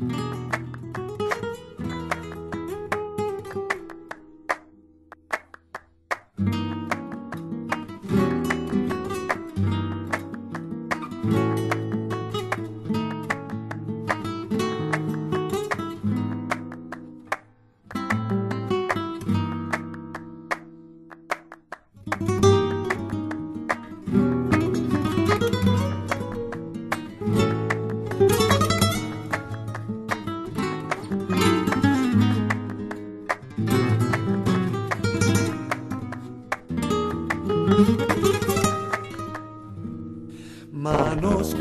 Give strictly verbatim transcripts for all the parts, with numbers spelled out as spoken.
Manos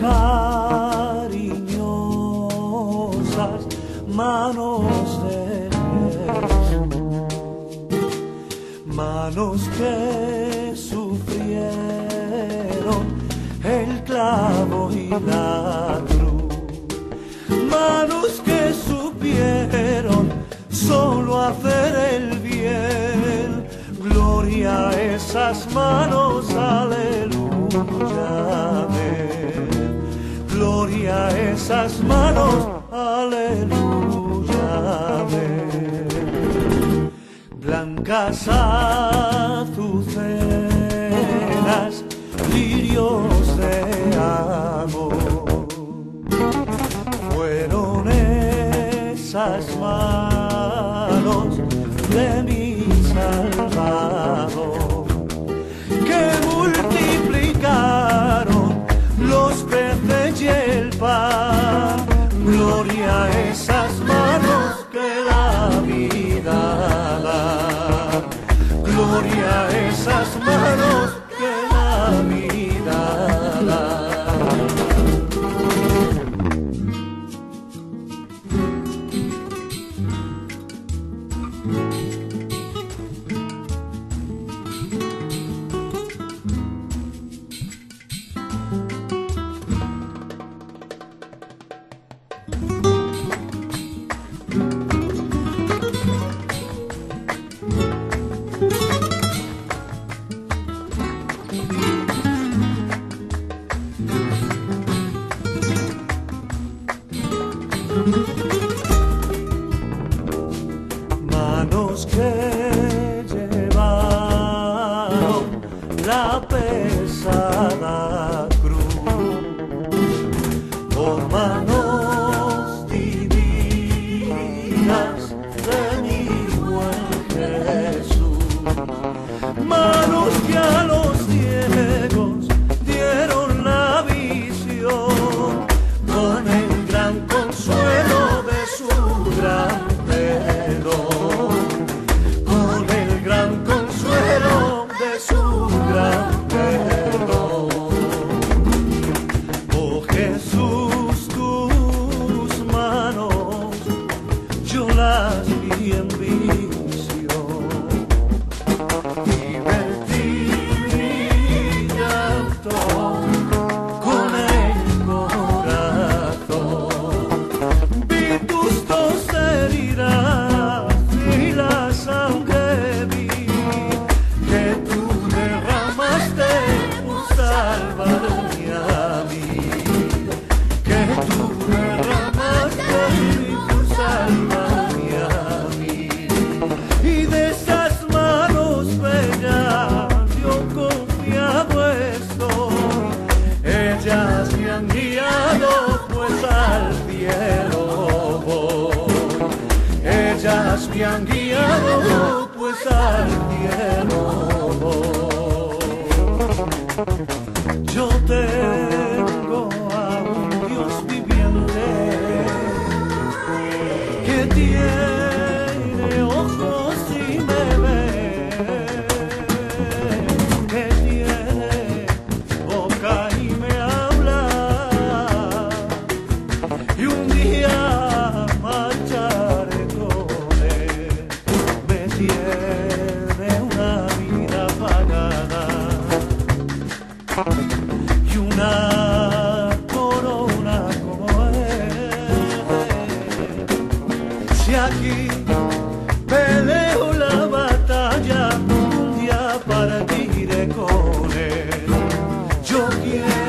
cariñosas, manos de Jesús, manos que sufrieron el clavo y la cruz, manos que supieron solo hacer el bien. Gloria a esas manos, aleluya, amén. Gloria a esas manos, aleluya, amén. Blancas azucenas, lirios de amor, fueron esas manos de mi Salvador, que multiplicaron los peces y el pan. Gloria a esas manos que la vida da. Gloria a esas manos que la vida da. Manos que llevaron la pesada cruz, por manos divinas de mi buen Jesús, manos que a los ciegos dieron la visión, con el gran consuelo de su gran perdón, con el gran consuelo de su gran perdón. Oh Jesús, tus manos yo las vi en visión, y vertí mi llanto con el corazón. Vi tus dos heridas y la sangre vi que tú derramaste por salvarme a mí, que tú derramaste por salvarme a mí. Y de esas manos bellas yo confiado estoy, ellas me han guiado pues al cielo voy, ellas me han guiado pues al cielo voy. Yo tengo a un Dios viviente que tiene ojos y me ve, que tiene boca y me habla, y un día marcharé con él. Me tiene una vida pagada y una corona como él. Si aquí peleo la batalla, un día partiré con él. Yo quiero